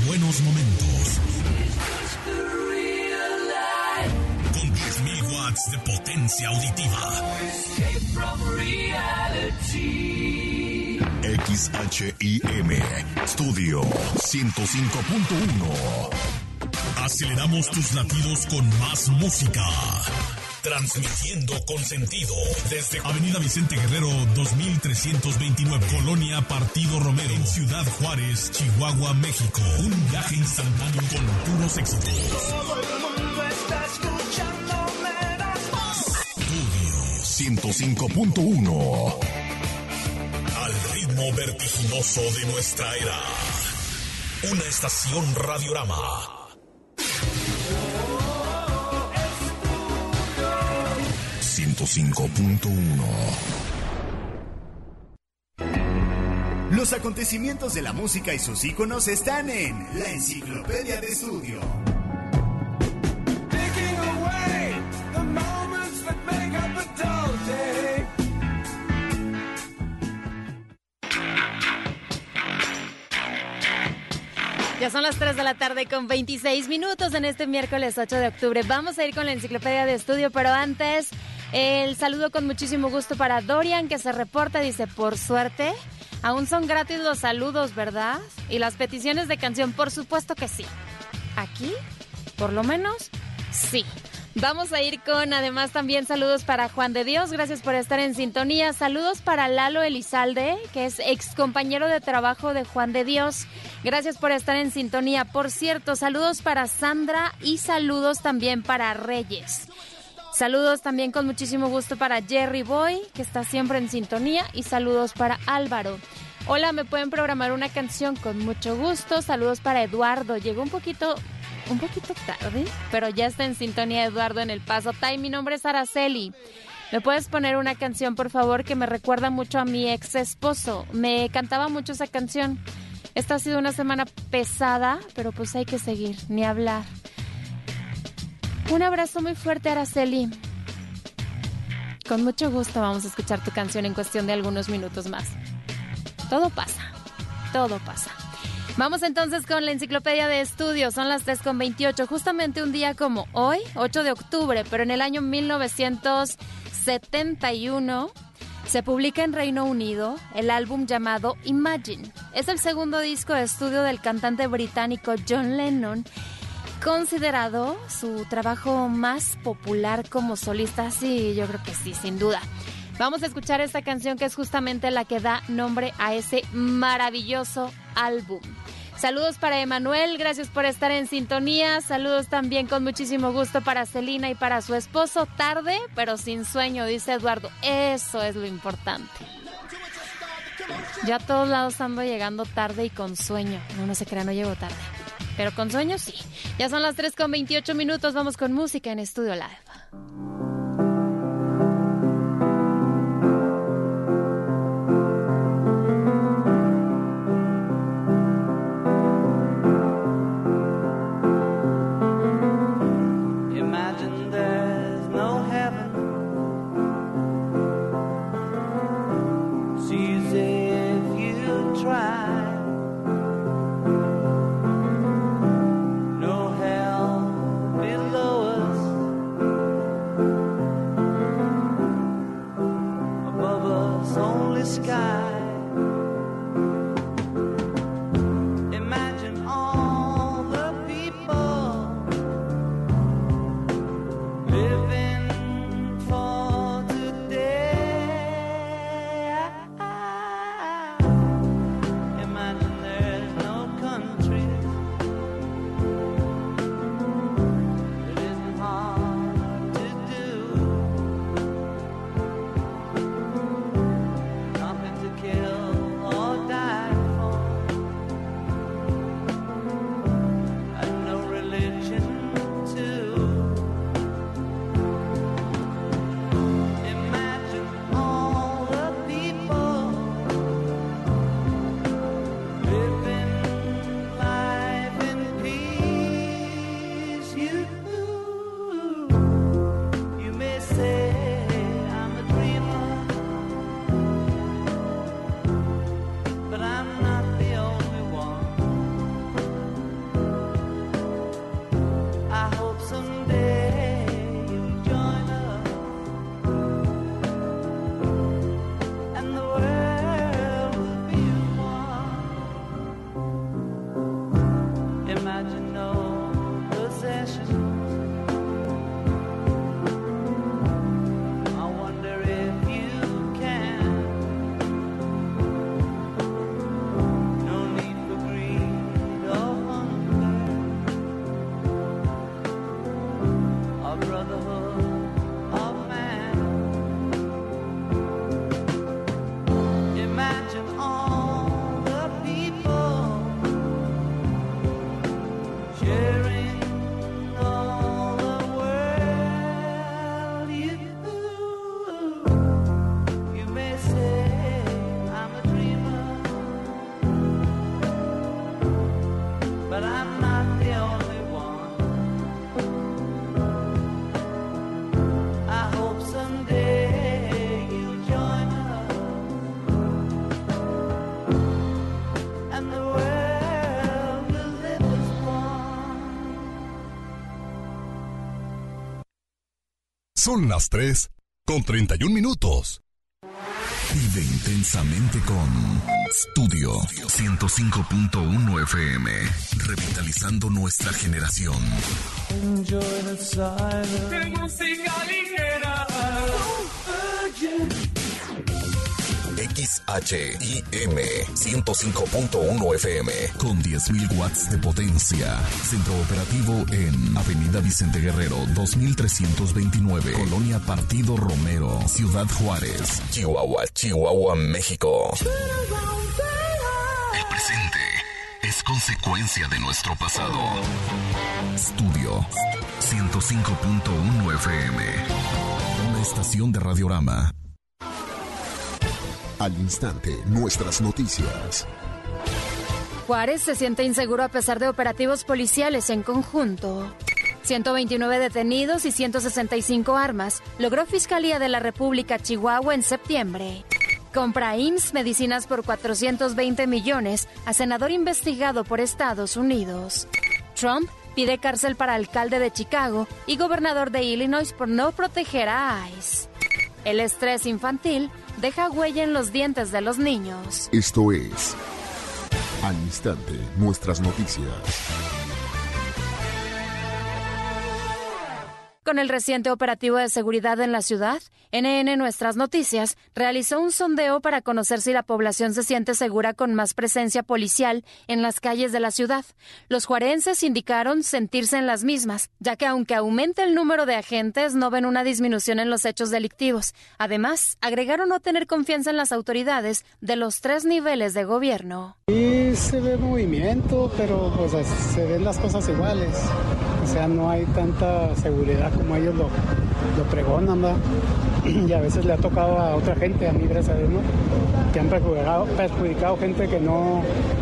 buenos momentos. Con 10.000 watts de potencia auditiva. XHIM Studio 105.1. Aceleramos tus latidos con más música. Transmitiendo con sentido desde Avenida Vicente Guerrero 2329, Colonia Partido Romero, en Ciudad Juárez, Chihuahua, México. Un viaje instantáneo con puros éxitos. Todo el mundo está escuchándome. Studio 105.1. Al ritmo vertiginoso de nuestra era. Una estación Radiorama. Los acontecimientos de la música y sus íconos están en la Enciclopedia de Estudio. Ya son las 3 de la tarde con 26 minutos en este miércoles 8 de octubre. Vamos a ir con la Enciclopedia de Estudio, pero antes el saludo con muchísimo gusto para Dorian, que se reporta, dice, por suerte, aún son gratis los saludos, ¿verdad? Y las peticiones de canción, por supuesto que sí. Aquí, por lo menos, sí. Vamos a ir con, además, también saludos para Juan de Dios, gracias por estar en sintonía. Saludos para Lalo Elizalde, que es ex compañero de trabajo de Juan de Dios. Gracias por estar en sintonía. Por cierto, saludos para Sandra y saludos también para Reyes. Saludos también con muchísimo gusto para Jerry Boy, que está siempre en sintonía, y saludos para Álvaro. Hola, ¿me pueden programar una canción? Con mucho gusto. Saludos para Eduardo. Llegó un poquito tarde, pero ya está en sintonía Eduardo en El Paso. Mi nombre es Araceli. ¿Me puedes poner una canción, por favor, que me recuerda mucho a mi ex esposo? Me cantaba mucho esa canción. Esta ha sido una semana pesada, pero pues hay que seguir, ni hablar. Un abrazo muy fuerte, Araceli. Con mucho gusto vamos a escuchar tu canción en cuestión de algunos minutos más. Todo pasa, todo pasa. Vamos entonces con la Enciclopedia de Estudio. Son las 3:28, justamente un día como hoy, 8 de octubre, pero en el año 1971 se publica en Reino Unido el álbum llamado Imagine. Es el segundo disco de estudio del cantante británico John Lennon, considerado su trabajo más popular como solista. Sí, yo creo que sí, sin duda. Vamos a escuchar esta canción que es justamente la que da nombre a ese maravilloso álbum. Saludos para Emanuel, gracias por estar en sintonía. Saludos también con muchísimo gusto para Celina y para su esposo. Tarde, pero sin sueño, dice Eduardo. Eso es lo importante. Ya a todos lados ando llegando tarde y con sueño. No se crea, no llego tarde. Pero con sueño sí. Ya son las 3:28 minutos. Vamos con música en Estudio Live. No hell below us. but I'm not the only one. I hope someday you'll join us and the world will live as one. Son las 3:31. Vive intensamente con Studio 105.1 FM, revitalizando nuestra generación. Enjoy the silence. De música ligera. XHIM 105.1 FM con 10.000 watts de potencia. Centro operativo en Avenida Vicente Guerrero 2329, Colonia Partido Romero, Ciudad Juárez, Chihuahua, México. El presente es consecuencia de nuestro pasado. Studio 105.1 FM, una estación de Radiorama. Al instante, nuestras noticias. Juárez se siente inseguro a pesar de operativos policiales en conjunto. 129 detenidos y 165 armas logró Fiscalía de la República Chihuahua en septiembre. Compra IMSS medicinas por 420 millones a senador investigado por Estados Unidos. Trump pide cárcel para alcalde de Chicago y gobernador de Illinois por no proteger a ICE. El estrés infantil deja huella en los dientes de los niños. Esto es Al instante, nuestras noticias. Con el reciente operativo de seguridad en la ciudad, NN Nuestras Noticias realizó un sondeo para conocer si la población se siente segura con más presencia policial en las calles de la ciudad. Los juarenses indicaron sentirse en las mismas, ya que aunque aumente el número de agentes, no ven una disminución en los hechos delictivos. Además, agregaron no tener confianza en las autoridades de los 3 niveles de gobierno. Sí se ve movimiento, pero pues se ven las cosas iguales. O sea, no hay tanta seguridad como ellos lo pregonan, ¿verdad? Y a veces le ha tocado a otra gente, a mí gracias a Dios, ¿no? Que han perjudicado gente que no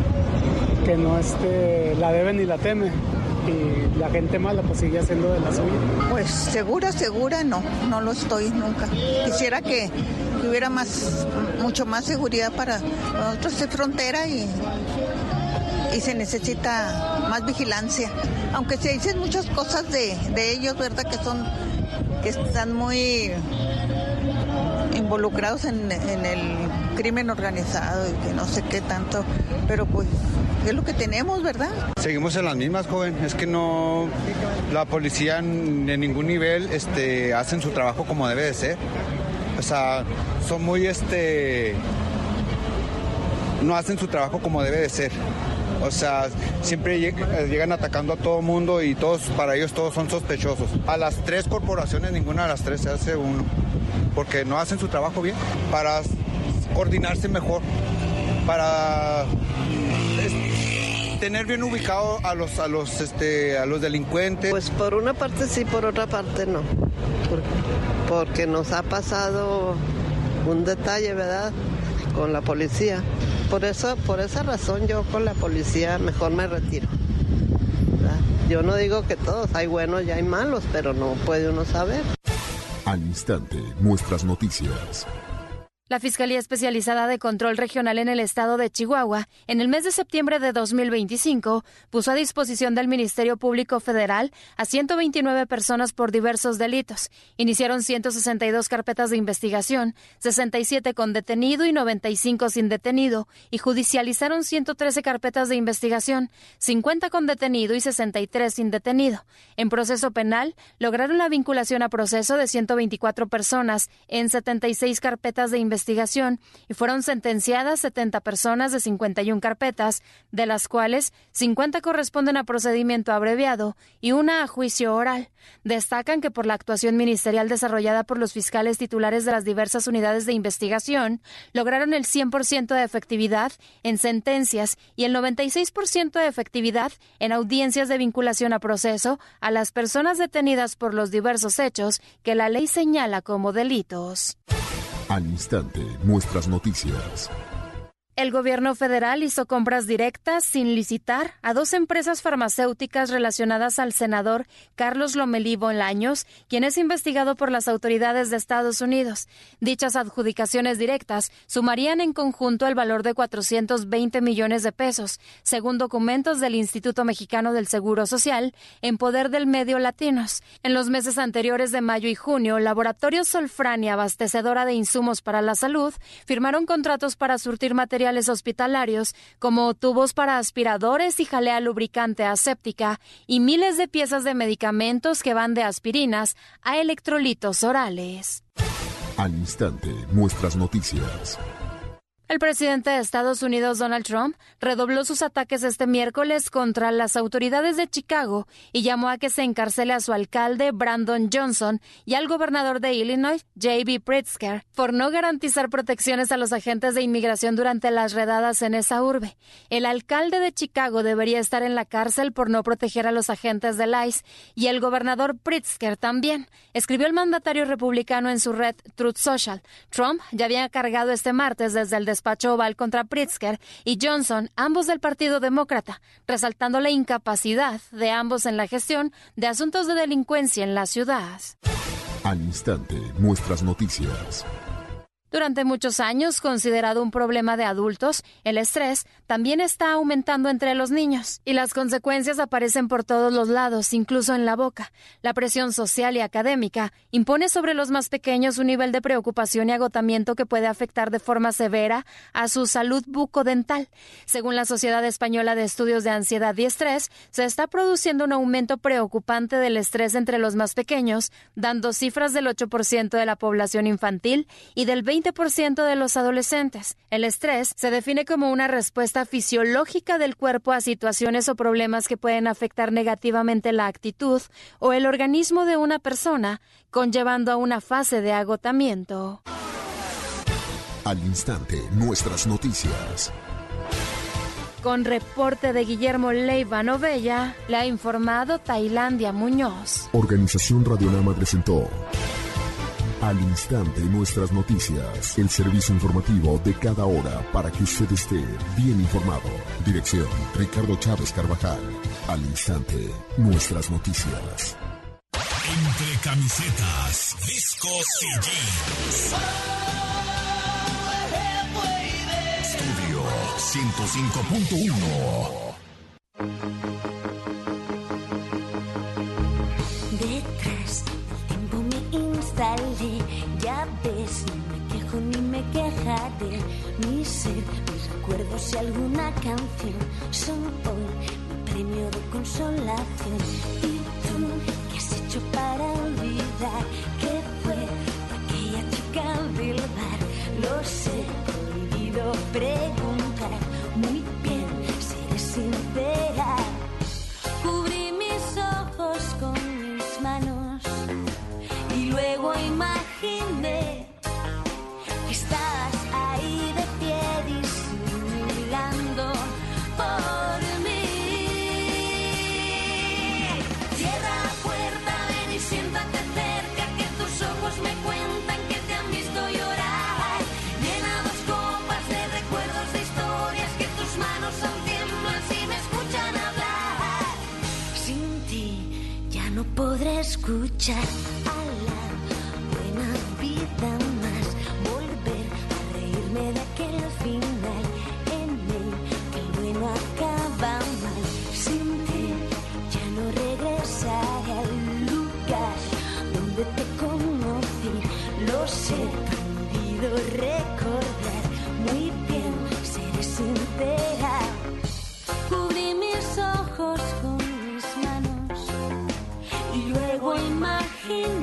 la debe ni la teme. Y la gente mala pues sigue haciendo de la suya. Pues segura no lo estoy nunca. Quisiera que hubiera mucho más seguridad para nosotros de frontera y se necesita más vigilancia. Aunque se dicen muchas cosas de ellos, ¿verdad? Que están muy involucrados en el crimen organizado y que no sé qué tanto, pero pues es lo que tenemos, ¿verdad? Seguimos en las mismas, joven. Es que no, la policía en ningún nivel hacen su trabajo como debe de ser. O sea, son muy no hacen su trabajo como debe de ser. O sea, siempre llegan atacando a todo mundo y para ellos todos son sospechosos. A las 3 corporaciones, ninguna de las 3 se hace uno, porque no hacen su trabajo bien, para coordinarse mejor, para tener bien ubicado a los delincuentes. Pues por una parte sí, por otra parte no, porque nos ha pasado un detalle, ¿verdad?, con la policía. Por esa razón yo con la policía mejor me retiro, ¿verdad? Yo no digo que todos, hay buenos y hay malos, pero no puede uno saber. Al instante, nuestras noticias. La Fiscalía Especializada de Control Regional en el estado de Chihuahua, en el mes de septiembre de 2025, puso a disposición del Ministerio Público Federal a 129 personas por diversos delitos. Iniciaron 162 carpetas de investigación, 67 con detenido y 95 sin detenido, y judicializaron 113 carpetas de investigación, 50 con detenido y 63 sin detenido. En proceso penal, lograron la vinculación a proceso de 124 personas en 76 carpetas de investigación y fueron sentenciadas 70 personas de 51 carpetas, de las cuales 50 corresponden a procedimiento abreviado y una a juicio oral. Destacan que por la actuación ministerial desarrollada por los fiscales titulares de las diversas unidades de investigación, lograron el 100% de efectividad en sentencias y el 96% de efectividad en audiencias de vinculación a proceso a las personas detenidas por los diversos hechos que la ley señala como delitos. Al instante, nuestras noticias. El gobierno federal hizo compras directas sin licitar a 2 empresas farmacéuticas relacionadas al senador Carlos Lomelí Bolaños, quien es investigado por las autoridades de Estados Unidos. Dichas adjudicaciones directas sumarían en conjunto el valor de 420 millones de pesos, según documentos del Instituto Mexicano del Seguro Social, en poder del medio Latinos. En los meses anteriores de mayo y junio, Laboratorios Solfrani, abastecedora de insumos para la salud, firmaron contratos para surtir materiales hospitalarios como tubos para aspiradores y jalea lubricante aséptica y miles de piezas de medicamentos que van de aspirinas a electrolitos orales. Al instante, nuestras noticias. El presidente de Estados Unidos, Donald Trump, redobló sus ataques este miércoles contra las autoridades de Chicago y llamó a que se encarcele a su alcalde, Brandon Johnson, y al gobernador de Illinois, J.B. Pritzker, por no garantizar protecciones a los agentes de inmigración durante las redadas en esa urbe. El alcalde de Chicago debería estar en la cárcel por no proteger a los agentes del ICE y el gobernador Pritzker también, escribió el mandatario republicano en su red Truth Social. Trump ya había cargado este martes desde el despacho Oval contra Pritzker y Johnson, ambos del Partido Demócrata, resaltando la incapacidad de ambos en la gestión de asuntos de delincuencia en la ciudad. Al instante, nuestras noticias. Durante muchos años, considerado un problema de adultos, el estrés también está aumentando entre los niños y las consecuencias aparecen por todos los lados, incluso en la boca. La presión social y académica impone sobre los más pequeños un nivel de preocupación y agotamiento que puede afectar de forma severa a su salud bucodental. Según la Sociedad Española de Estudios de Ansiedad y Estrés, se está produciendo un aumento preocupante del estrés entre los más pequeños, dando cifras del 8% de la población infantil y del 20% de los adolescentes. El estrés se define como una respuesta fisiológica del cuerpo a situaciones o problemas que pueden afectar negativamente la actitud o el organismo de una persona, conllevando a una fase de agotamiento. Al instante, nuestras noticias. Con reporte de Guillermo Leiva Novella, le ha informado Tailandia Muñoz. Organización Radionama presentó Al instante, nuestras noticias, el servicio informativo de cada hora para que usted esté bien informado. Dirección, Ricardo Chávez Carvajal. Al instante, nuestras noticias. Entre camisetas, discos y jeans. Estudio 105.1. Detrás del tiempo me instalé, ya ves, no me quejo ni me quejaré. Mi ser, mis recuerdos y alguna canción son hoy mi premio de consolación. ¿Y tú qué has hecho para olvidar que fue aquella chica del bar? Lo sé, prohibido preguntar, muy bien, seré sincera. Cubrí mis ojos con mis manos y luego imaginé que estabas ahí de pie disimulando por mí. Cierra la puerta, ven y siéntate cerca, que tus ojos me cuentan que te han visto llorar. Llena 2 copas de recuerdos, de historias, que tus manos aún tiemblan si me escuchan hablar. Sin ti ya no podré escuchar a la buena vida más, volver a reírme de aquel final en el que el bueno acaba mal. Sin ti ya no regresaré al lugar donde te conocí. Lo sé, prohibido recordar, muy bien, seré sincera. Cubrí mis ojos con mis manos y luego imaginé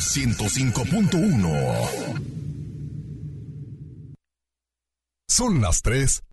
105.1. Son las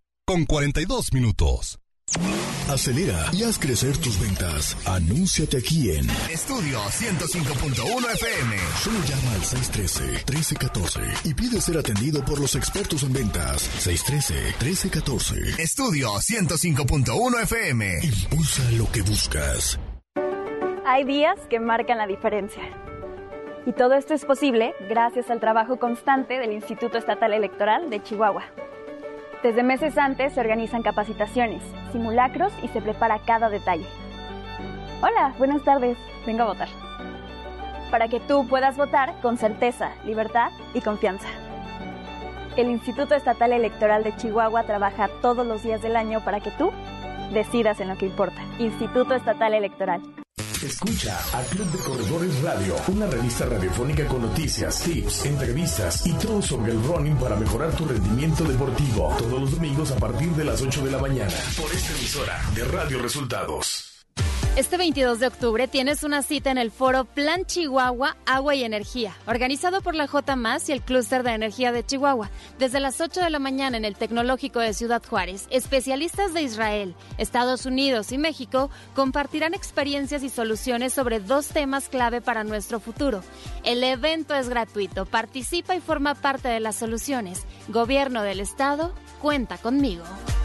3:42. Acelera y haz crecer tus ventas. Anúnciate aquí en Estudio 105.1 FM. Solo llama al 613-1314 y pide ser atendido por los expertos en ventas. 613-1314. Estudio 105.1 FM. Impulsa lo que buscas. Hay días que marcan la diferencia. Y todo esto es posible gracias al trabajo constante del Instituto Estatal Electoral de Chihuahua. Desde meses antes se organizan capacitaciones, simulacros y se prepara cada detalle. Hola, buenas tardes, vengo a votar. Para que tú puedas votar con certeza, libertad y confianza. El Instituto Estatal Electoral de Chihuahua trabaja todos los días del año para que tú decidas en lo que importa. Instituto Estatal Electoral. Escucha a Club de Corredores Radio, una revista radiofónica con noticias, tips, entrevistas y todo sobre el running para mejorar tu rendimiento deportivo. Todos los domingos a partir de las 8 de la mañana por esta emisora de Radio Resultados. Este 22 de octubre tienes una cita en el foro Plan Chihuahua, Agua y Energía, organizado por la J+ y el Clúster de Energía de Chihuahua. Desde las 8 de la mañana en el Tecnológico de Ciudad Juárez, especialistas de Israel, Estados Unidos y México compartirán experiencias y soluciones sobre 2 temas clave para nuestro futuro. El evento es gratuito, participa y forma parte de las soluciones. Gobierno del Estado, cuenta conmigo.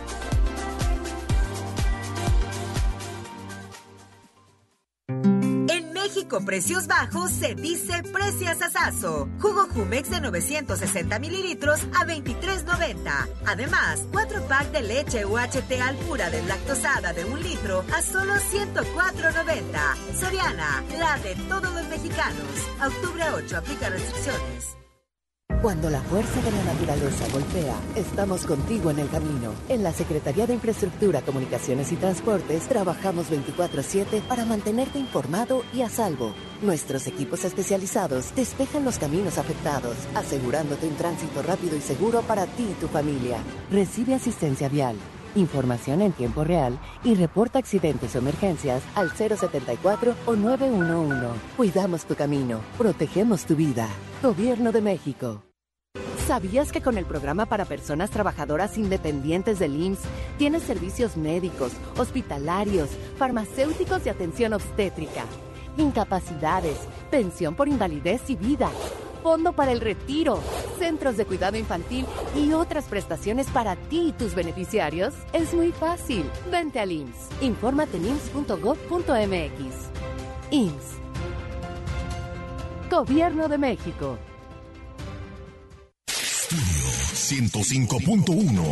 México, precios bajos, se dice preciasasazo. Jugo Jumex de 960 mililitros a $23.90. Además, 4-pack de leche UHT Alpura deslactosada de 1 litro a solo $104.90. Soriana, la de todos los mexicanos. A octubre 8, aplica restricciones. Cuando la fuerza de la naturaleza golpea, estamos contigo en el camino. En la Secretaría de Infraestructura, Comunicaciones y Transportes trabajamos 24/7 para mantenerte informado y a salvo. Nuestros equipos especializados despejan los caminos afectados, asegurándote un tránsito rápido y seguro para ti y tu familia. Recibe asistencia vial, información en tiempo real y reporta accidentes o emergencias al 074 o 911. Cuidamos tu camino, protegemos tu vida. Gobierno de México. ¿Sabías que con el programa para personas trabajadoras independientes del IMSS tienes servicios médicos, hospitalarios, farmacéuticos y atención obstétrica, incapacidades, pensión por invalidez y vida, fondo para el retiro, centros de cuidado infantil y otras prestaciones para ti y tus beneficiarios? Es muy fácil. Vente al IMSS. Infórmate en ims.gov.mx. IMSS. Gobierno de México. Estudio 105.1.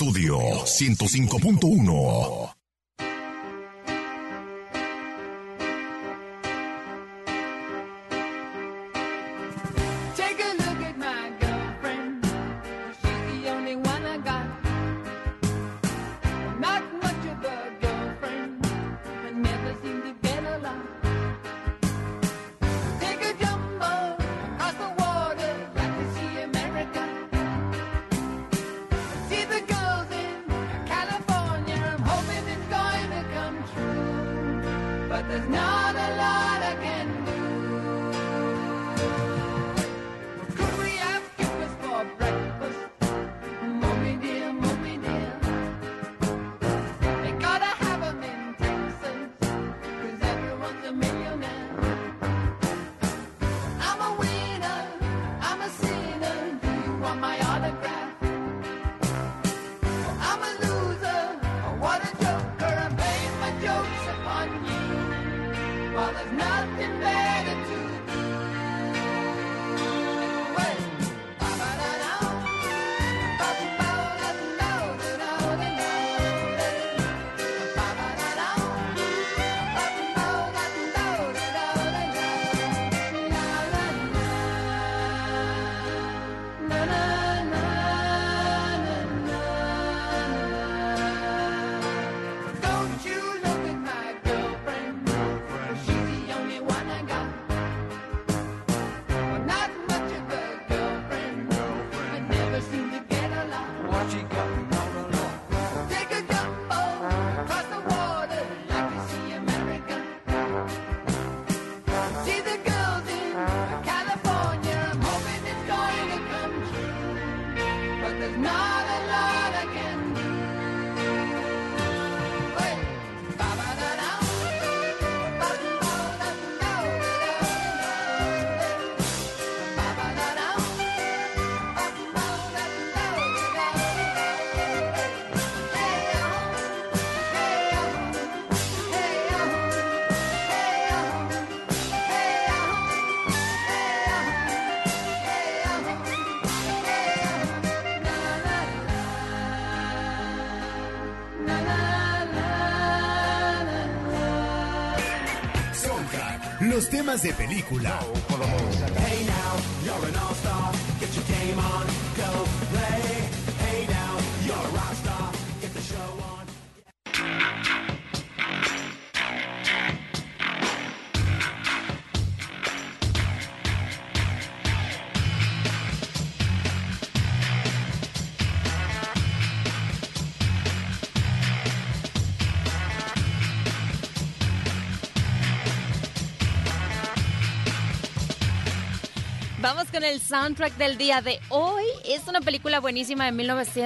Estudio 105.1. Take a look at my girlfriend. She's the only one I got. Not much of a girlfriend. I never seem to get along. Take a jumbo across the water, like to see America. See the girls in California. I'm hoping it's going to come true, but there's not a lot I can do. Could we have breakfast for breakfast? Mommy dear, mommy dear. They gotta have 'em in Texas, 'cause everyone's a millionaire. I'm a winner, I'm a sinner. Do you want my autograph? I'm a loser, what a joker. I'm playing my jokes upon you, while there's nothing better to do. Hey! Don't you look at my girlfriend, she's the only one I got. Well, not much of a girlfriend, I never seem to get along. What you got? Take a jumbo across the water, like to see America. See the girls in California. I'm hoping it's going to come true, but there's not a lot I can do. Hey! Soundtrack, los temas de película. Hey now, you're an all-star. Get your game on, go play. Hey now, you're a rock star. Get the show on. Vamos con el soundtrack del día de hoy. Es una película buenísima de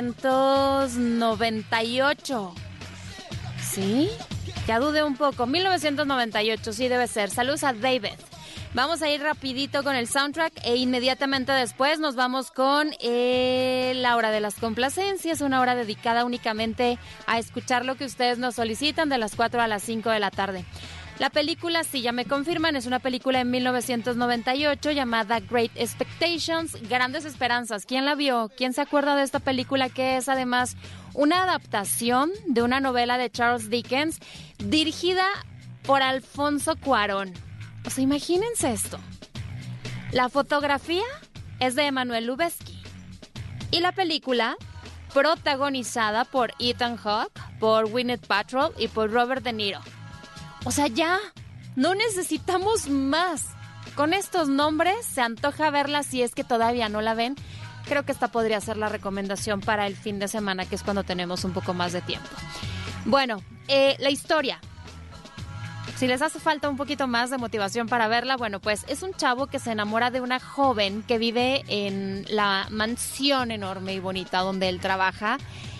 1998. ¿Sí? Ya dudé un poco. 1998, sí debe ser. Saludos a David. Vamos a ir rapidito con el soundtrack e inmediatamente después nos vamos con la hora de las complacencias, una hora dedicada únicamente a escuchar lo que ustedes nos solicitan de las 4 a las 5 de la tarde. La película, si ya me confirman, es una película de 1998 llamada Great Expectations, Grandes Esperanzas. ¿Quién la vio? ¿Quién se acuerda de esta película que es además una adaptación de una novela de Charles Dickens dirigida por Alfonso Cuarón? O sea, imagínense esto. La fotografía es de Emmanuel Lubezki y la película protagonizada por Ethan Hawke, por Gwyneth Paltrow y por Robert De Niro. O sea, ya no necesitamos más. Con estos nombres se antoja verla si es que todavía no la ven. Creo que esta podría ser la recomendación para el fin de semana, que es cuando tenemos un poco más de tiempo. Bueno, la historia. Si les hace falta un poquito más de motivación para verla, bueno, pues es un chavo que se enamora de una joven que vive en la mansión enorme y bonita donde él trabaja.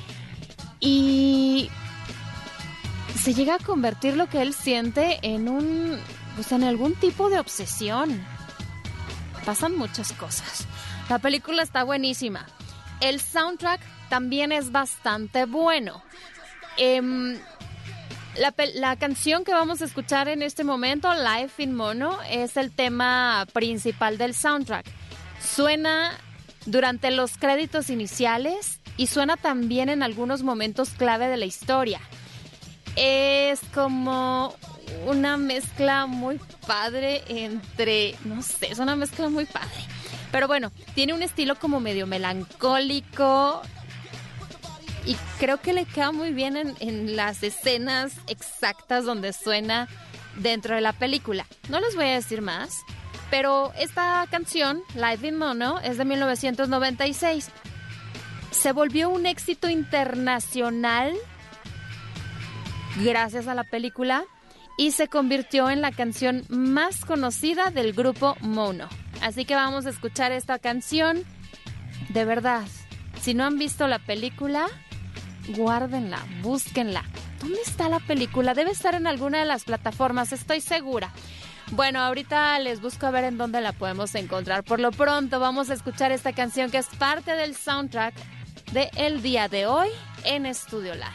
Y se llega a convertir lo que él siente en en algún tipo de obsesión. Pasan muchas cosas. La película está buenísima. El soundtrack también es bastante bueno. La canción que vamos a escuchar en este momento, Life in Mono, es el tema principal del soundtrack. Suena durante los créditos iniciales y suena también en algunos momentos clave de la historia. Es como una mezcla muy padre entre, no sé, es una mezcla muy padre. Pero bueno, tiene un estilo como medio melancólico y creo que le queda muy bien en las escenas exactas donde suena dentro de la película. No les voy a decir más, pero esta canción, Live in Mono, es de 1996. Se volvió un éxito internacional gracias a la película y se convirtió en la canción más conocida del grupo Mono. Así que vamos a escuchar esta canción. De verdad, si no han visto la película, guárdenla, búsquenla. ¿Dónde está la película? Debe estar en alguna de las plataformas, estoy segura. Bueno, ahorita les busco a ver en dónde la podemos encontrar. Por lo pronto vamos a escuchar esta canción que es parte del soundtrack de El Día de Hoy en Estudio Live.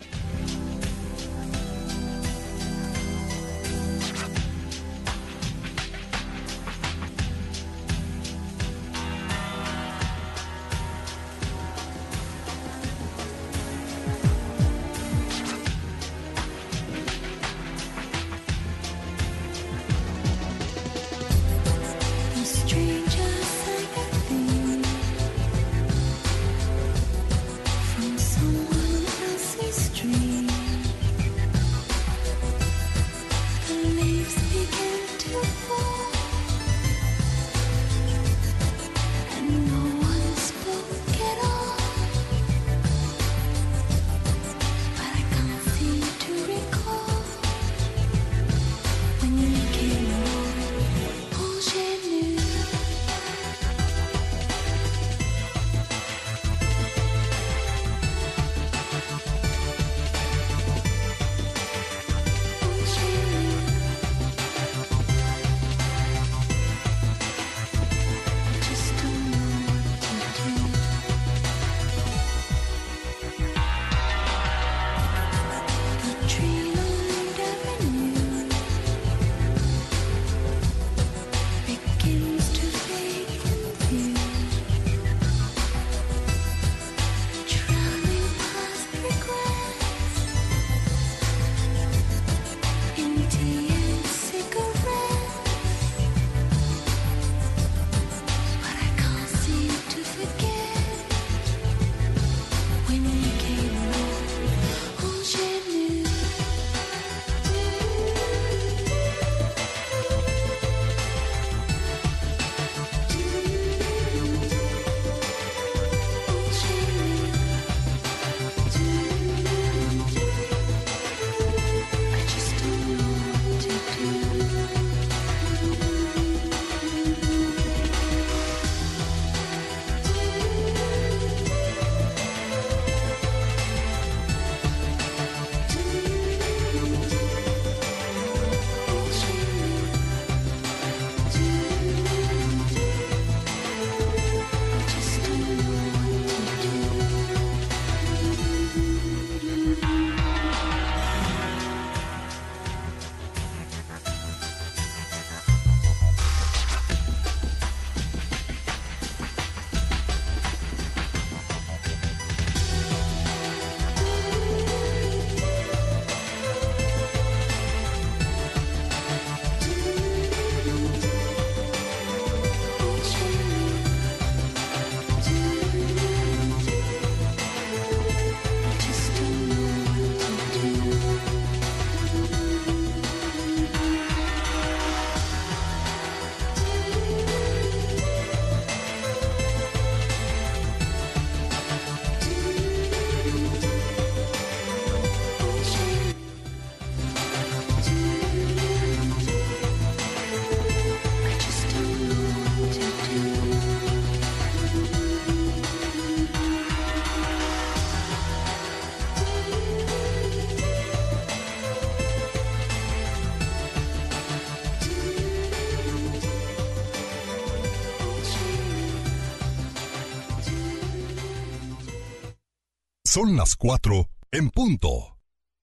Son las 4 en punto.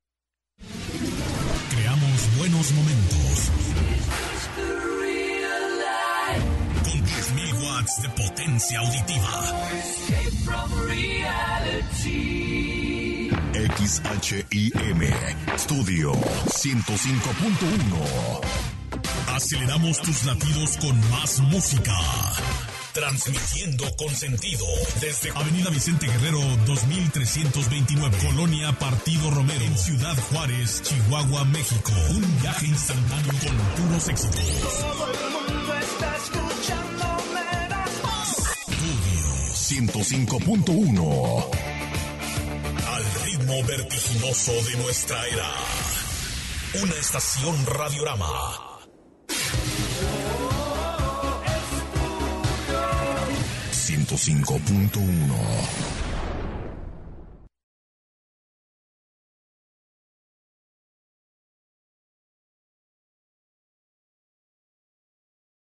Creamos buenos momentos. Con 10.000 watts clímax de potencia auditiva. XHIM Studio 105.1. Aceleramos tus latidos con más música. Transmitiendo con sentido desde Avenida Vicente Guerrero 2329, Colonia Partido Romero, en Ciudad Juárez, Chihuahua, México. Un viaje instantáneo con puros éxitos. Todo el mundo está escuchándome. Studio 105.1. Al ritmo vertiginoso de nuestra era. Una estación Radiorama. 105.1.